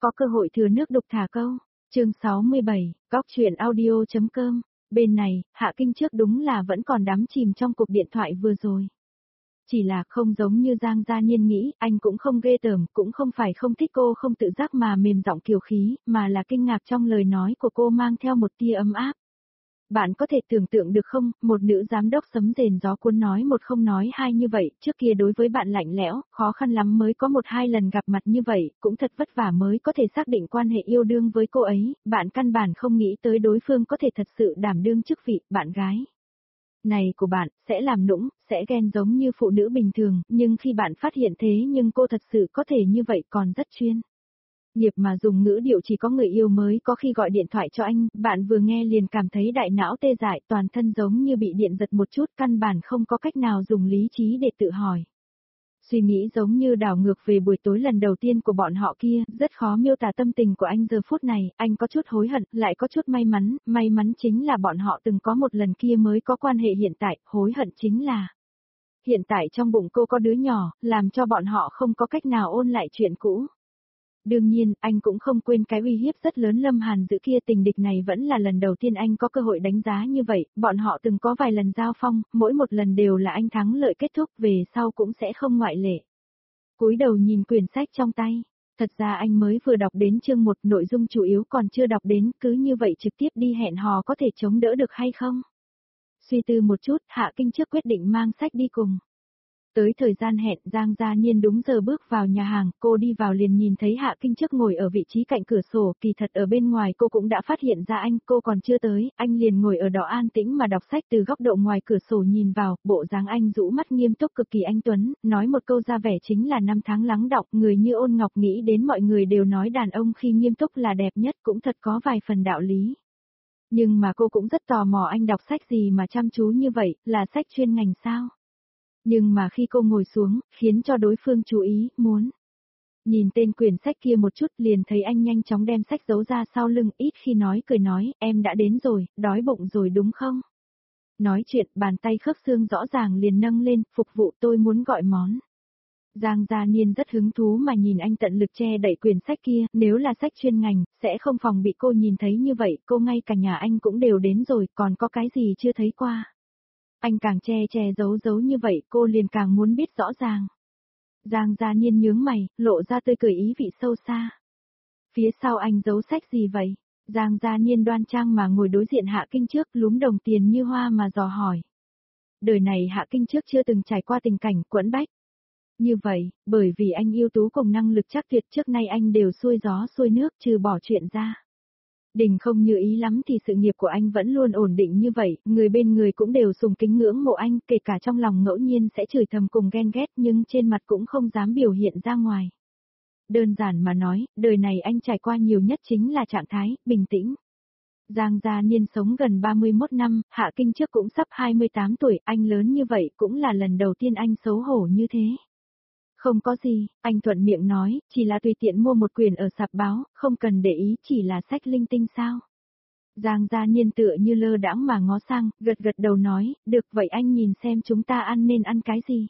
có cơ hội thừa nước đục thả câu. Chương 67, Góc chuyện audio.com. Bên này, Hạ Kinh trước đúng là vẫn còn đắm chìm trong cuộc điện thoại vừa rồi. Chỉ là không giống như Giang Gia Nhiên nghĩ, anh cũng không ghê tởm, cũng không phải không thích cô không tự giác mà mềm giọng kiều khí, mà là kinh ngạc trong lời nói của cô mang theo một tia ấm áp. Bạn có thể tưởng tượng được không, một nữ giám đốc sấm rền gió cuốn nói một không nói hai như vậy, trước kia đối với bạn lạnh lẽo, khó khăn lắm mới có một hai lần gặp mặt như vậy, cũng thật vất vả mới có thể xác định quan hệ yêu đương với cô ấy, bạn căn bản không nghĩ tới đối phương có thể thật sự đảm đương chức vị bạn gái này của bạn, sẽ làm nũng, sẽ ghen giống như phụ nữ bình thường, nhưng khi bạn phát hiện thế nhưng cô thật sự có thể như vậy còn rất chuyên nghiệp mà dùng ngữ điệu chỉ có người yêu mới có khi gọi điện thoại cho anh, bạn vừa nghe liền cảm thấy đại não tê dại, toàn thân giống như bị điện giật một chút, căn bản không có cách nào dùng lý trí để tự hỏi. Suy nghĩ giống như đảo ngược về buổi tối lần đầu tiên của bọn họ kia, rất khó miêu tả tâm tình của anh giờ phút này, anh có chút hối hận, lại có chút may mắn chính là bọn họ từng có một lần kia mới có quan hệ hiện tại, hối hận chính là hiện tại trong bụng cô có đứa nhỏ, làm cho bọn họ không có cách nào ôn lại chuyện cũ. Đương nhiên, anh cũng không quên cái uy hiếp rất lớn Lâm Hàn Dữ kia, tình địch này vẫn là lần đầu tiên anh có cơ hội đánh giá như vậy, bọn họ từng có vài lần giao phong, mỗi một lần đều là anh thắng lợi kết thúc, về sau cũng sẽ không ngoại lệ. Cúi đầu nhìn quyển sách trong tay, thật ra anh mới vừa đọc đến chương 1, nội dung chủ yếu còn chưa đọc đến, cứ như vậy trực tiếp đi hẹn hò có thể chống đỡ được hay không? Suy tư một chút, Hạ Kinh trước quyết định mang sách đi cùng. Tới thời gian hẹn, Giang Gia Nhiên đúng giờ bước vào nhà hàng, cô đi vào liền nhìn thấy Hạ Kinh trước ngồi ở vị trí cạnh cửa sổ, kỳ thật ở bên ngoài cô cũng đã phát hiện ra anh, cô còn chưa tới, anh liền ngồi ở đó an tĩnh mà đọc sách từ góc độ ngoài cửa sổ nhìn vào, bộ dáng anh rũ mắt nghiêm túc cực kỳ anh tuấn, nói một câu ra vẻ chính là năm tháng lắng đọng, người như Ôn Ngọc nghĩ đến mọi người đều nói đàn ông khi nghiêm túc là đẹp nhất, cũng thật có vài phần đạo lý. Nhưng mà cô cũng rất tò mò anh đọc sách gì mà chăm chú như vậy, là sách chuyên ngành sao? Nhưng mà khi cô ngồi xuống, khiến cho đối phương chú ý, muốn nhìn tên quyển sách kia một chút liền thấy anh nhanh chóng đem sách giấu ra sau lưng, ít khi nói cười nói, em đã đến rồi, đói bụng rồi đúng không? Nói chuyện, bàn tay khớp xương rõ ràng liền nâng lên, phục vụ tôi muốn gọi món. Giang Gia Niên rất hứng thú mà nhìn anh tận lực che đậy quyển sách kia, nếu là sách chuyên ngành, sẽ không phòng bị cô nhìn thấy như vậy, cô ngay cả nhà anh cũng đều đến rồi, còn có cái gì chưa thấy qua. Anh càng che giấu như vậy cô liền càng muốn biết rõ ràng. Giang Gia Niên nhướng mày, lộ ra tươi cười ý vị sâu xa. Phía sau anh giấu sách gì vậy? Giang Gia Niên đoan trang mà ngồi đối diện Hạ Kinh trước, lúm đồng tiền như hoa mà dò hỏi. Đời này Hạ Kinh trước chưa từng trải qua tình cảnh quẫn bách. Như vậy, bởi vì anh ưu tú cùng năng lực chắc tuyệt, trước nay anh đều xuôi gió xuôi nước trừ bỏ chuyện ra. Đình không như ý lắm thì sự nghiệp của anh vẫn luôn ổn định như vậy, người bên người cũng đều sùng kính ngưỡng mộ anh, kể cả trong lòng ngẫu nhiên sẽ chửi thầm cùng ghen ghét nhưng trên mặt cũng không dám biểu hiện ra ngoài. Đơn giản mà nói, đời này anh trải qua nhiều nhất chính là trạng thái, bình tĩnh. Giang Gia Niên sống gần 31 năm, Hạ Kinh trước cũng sắp 28 tuổi, anh lớn như vậy cũng là lần đầu tiên anh xấu hổ như thế. Không có gì, anh thuận miệng nói, chỉ là tùy tiện mua một quyển ở sạp báo, không cần để ý, chỉ là sách linh tinh sao. Giang Gia Niên tựa như lơ đãng mà ngó sang, gật đầu nói, được vậy anh nhìn xem chúng ta ăn nên ăn cái gì.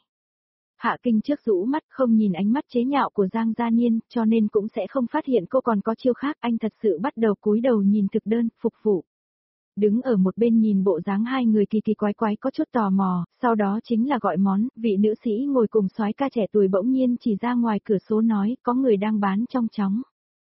Hạ Kinh trước rũ mắt không nhìn ánh mắt chế nhạo của Giang Gia Niên, cho nên cũng sẽ không phát hiện cô còn có chiêu khác, anh thật sự bắt đầu cúi đầu nhìn thực đơn, phục vụ. Đứng ở một bên nhìn bộ dáng hai người kỳ quái có chút tò mò, sau đó chính là gọi món, vị nữ sĩ ngồi cùng soái ca trẻ tuổi bỗng nhiên chỉ ra ngoài cửa số nói, có người đang bán trong chóng.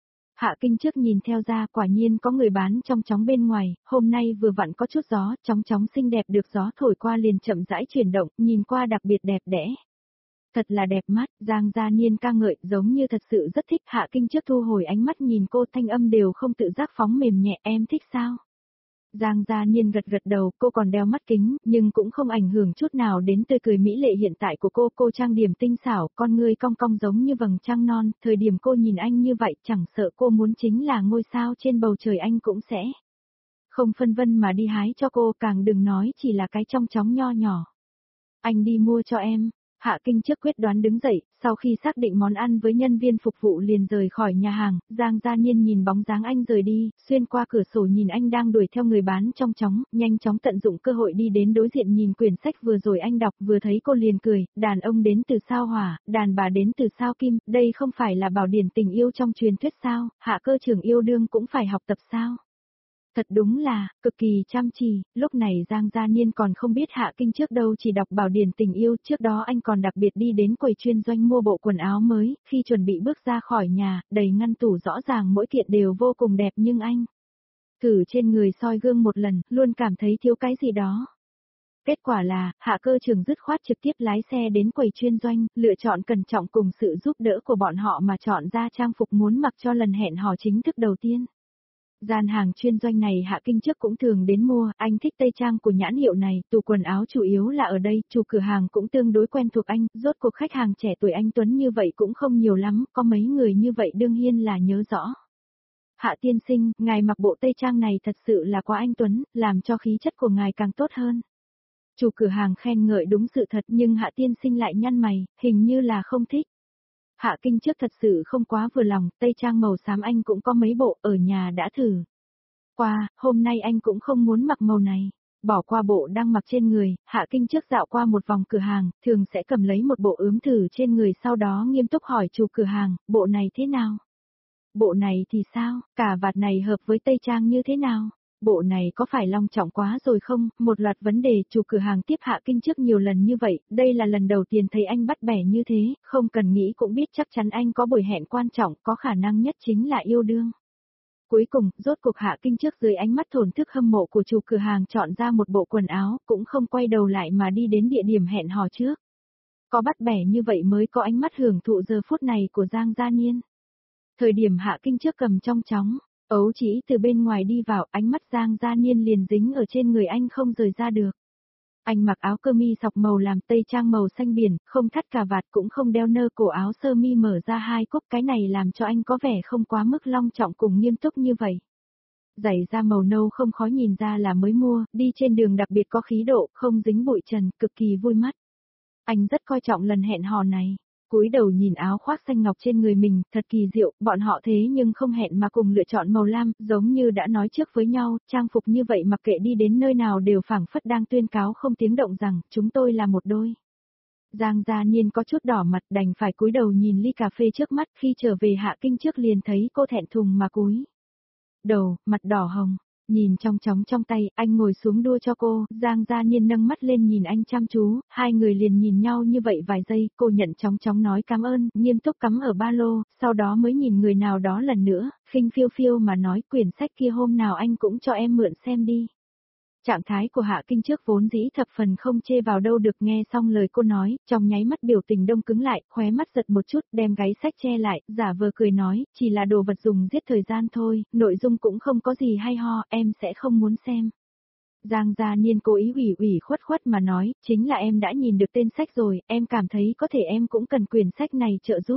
Hạ Kinh trước nhìn theo ra, quả nhiên có người bán trong chóng bên ngoài, hôm nay vừa vặn có chút gió, chóng xinh đẹp được gió thổi qua liền chậm rãi chuyển động, nhìn qua đặc biệt đẹp đẽ. Thật là đẹp mắt, Giang Gia Niên ca ngợi, giống như thật sự rất thích. Hạ Kinh trước thu hồi ánh mắt nhìn cô, thanh âm đều không tự giác phóng mềm nhẹ, em thích sao? Giang Gia Niên gật đầu, cô còn đeo mắt kính, nhưng cũng không ảnh hưởng chút nào đến tươi cười mỹ lệ hiện tại của cô trang điểm tinh xảo, con ngươi cong cong giống như vầng trăng non, thời điểm cô nhìn anh như vậy, chẳng sợ cô muốn chính là ngôi sao trên bầu trời anh cũng sẽ không phân vân mà đi hái cho cô, càng đừng nói chỉ là cái trong chóng nho nhỏ. Anh đi mua cho em. Hạ Kinh trước quyết đoán đứng dậy, sau khi xác định món ăn với nhân viên phục vụ liền rời khỏi nhà hàng, Giang Gia Niên nhìn bóng dáng anh rời đi, xuyên qua cửa sổ nhìn anh đang đuổi theo người bán trong chóng, nhanh chóng tận dụng cơ hội đi đến đối diện nhìn quyển sách vừa rồi anh đọc, vừa thấy cô liền cười, đàn ông đến từ sao hỏa, đàn bà đến từ sao kim, đây không phải là bảo điển tình yêu trong truyền thuyết sao, Hạ cơ trưởng yêu đương cũng phải học tập sao. Thật đúng là, cực kỳ chăm chỉ, lúc này Giang Gia Niên còn không biết Hạ Kinh trước đâu chỉ đọc bảo điển tình yêu, trước đó anh còn đặc biệt đi đến quầy chuyên doanh mua bộ quần áo mới, khi chuẩn bị bước ra khỏi nhà, đầy ngăn tủ rõ ràng mỗi kiện đều vô cùng đẹp nhưng anh thử trên người soi gương một lần, luôn cảm thấy thiếu cái gì đó. Kết quả là, Hạ cơ trưởng dứt khoát trực tiếp lái xe đến quầy chuyên doanh, lựa chọn cẩn trọng cùng sự giúp đỡ của bọn họ mà chọn ra trang phục muốn mặc cho lần hẹn hò chính thức đầu tiên. Gian hàng chuyên doanh này Hạ Kinh trước cũng thường đến mua, anh thích tây trang của nhãn hiệu này, tủ quần áo chủ yếu là ở đây, chủ cửa hàng cũng tương đối quen thuộc anh, rốt cuộc khách hàng trẻ tuổi anh Tuấn như vậy cũng không nhiều lắm, có mấy người như vậy đương nhiên là nhớ rõ. Hạ tiên sinh, ngài mặc bộ tây trang này thật sự là quá anh Tuấn, làm cho khí chất của ngài càng tốt hơn. Chủ cửa hàng khen ngợi đúng sự thật nhưng Hạ tiên sinh lại nhăn mày, hình như là không thích. Hạ Kinh trước thật sự không quá vừa lòng, tây trang màu xám anh cũng có mấy bộ, ở nhà đã thử qua, hôm nay anh cũng không muốn mặc màu này. Bỏ qua bộ đang mặc trên người, Hạ Kinh trước dạo qua một vòng cửa hàng, thường sẽ cầm lấy một bộ ướm thử trên người sau đó nghiêm túc hỏi chủ cửa hàng, bộ này thế nào? Bộ này thì sao, cà vạt này hợp với tây trang như thế nào? Bộ này có phải long trọng quá rồi không? Một loạt vấn đề chủ cửa hàng tiếp Hạ Kinh trước nhiều lần như vậy, đây là lần đầu tiên thấy anh bắt bẻ như thế, không cần nghĩ cũng biết chắc chắn anh có buổi hẹn quan trọng, có khả năng nhất chính là yêu đương. Cuối cùng, rốt cuộc Hạ Kinh trước dưới ánh mắt thổn thức hâm mộ của chủ cửa hàng chọn ra một bộ quần áo, cũng không quay đầu lại mà đi đến địa điểm hẹn hò trước. Có bắt bẻ như vậy mới có ánh mắt hưởng thụ giờ phút này của Giang Gia Niên. Thời điểm Hạ Kinh trước cầm trong chóng, ấu chỉ từ bên ngoài đi vào, ánh mắt Giang Gia Niên liền dính ở trên người anh không rời ra được. Anh mặc áo cơ mi sọc màu làm tây trang màu xanh biển, không thắt cà vạt cũng không đeo nơ cổ áo sơ mi mở ra hai cúc, cái này làm cho anh có vẻ không quá mức long trọng cùng nghiêm túc như vậy. Giày da màu nâu không khó nhìn ra là mới mua, đi trên đường đặc biệt có khí độ, không dính bụi trần, cực kỳ vui mắt. Anh rất coi trọng lần hẹn hò này. Cúi đầu nhìn áo khoác xanh ngọc trên người mình, thật kỳ diệu, bọn họ thế nhưng không hẹn mà cùng lựa chọn màu lam, giống như đã nói trước với nhau, trang phục như vậy mặc kệ đi đến nơi nào đều phảng phất đang tuyên cáo không tiếng động rằng, chúng tôi là một đôi. Giang Gia Niên có chút đỏ mặt đành phải cúi đầu nhìn ly cà phê trước mắt, khi trở về Hạ Kinh trước liền thấy cô thẹn thùng mà cúi đầu, mặt đỏ hồng. Nhìn trong chóng trong tay, anh ngồi xuống đua cho cô, Giang Gia Niên nâng mắt lên nhìn anh chăm chú, hai người liền nhìn nhau như vậy vài giây, cô nhận chóng chóng nói cảm ơn, nghiêm túc cắm ở ba lô, sau đó mới nhìn người nào đó lần nữa, khinh phiêu phiêu mà nói quyển sách kia hôm nào anh cũng cho em mượn xem đi. Trạng thái của Hạ Kinh trước vốn dĩ thập phần không chê vào đâu được nghe xong lời cô nói, trong nháy mắt biểu tình đông cứng lại, khóe mắt giật một chút, đem gáy sách che lại, giả vờ cười nói, chỉ là đồ vật dùng giết thời gian thôi, nội dung cũng không có gì hay ho, em sẽ không muốn xem. Giang Gia Niên cố ý ủy khuất mà nói, chính là em đã nhìn được tên sách rồi, em cảm thấy có thể em cũng cần quyển sách này trợ giúp.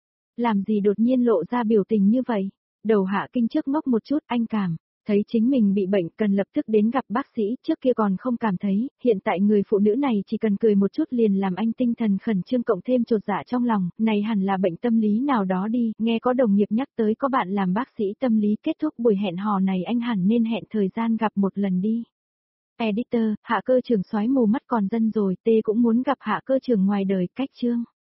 Làm gì đột nhiên lộ ra biểu tình như vậy? Đầu Hạ Kinh trước ngốc một chút, anh thấy chính mình bị bệnh cần lập tức đến gặp bác sĩ, trước kia còn không cảm thấy, hiện tại người phụ nữ này chỉ cần cười một chút liền làm anh tinh thần khẩn trương cộng thêm chột dạ trong lòng, này hẳn là bệnh tâm lý nào đó đi, nghe có đồng nghiệp nhắc tới có bạn làm bác sĩ tâm lý, kết thúc buổi hẹn hò này anh hẳn nên hẹn thời gian gặp một lần đi. Editor, Hạ cơ trưởng soái mù mắt còn dân rồi, tê cũng muốn gặp Hạ cơ trưởng ngoài đời, cách chương.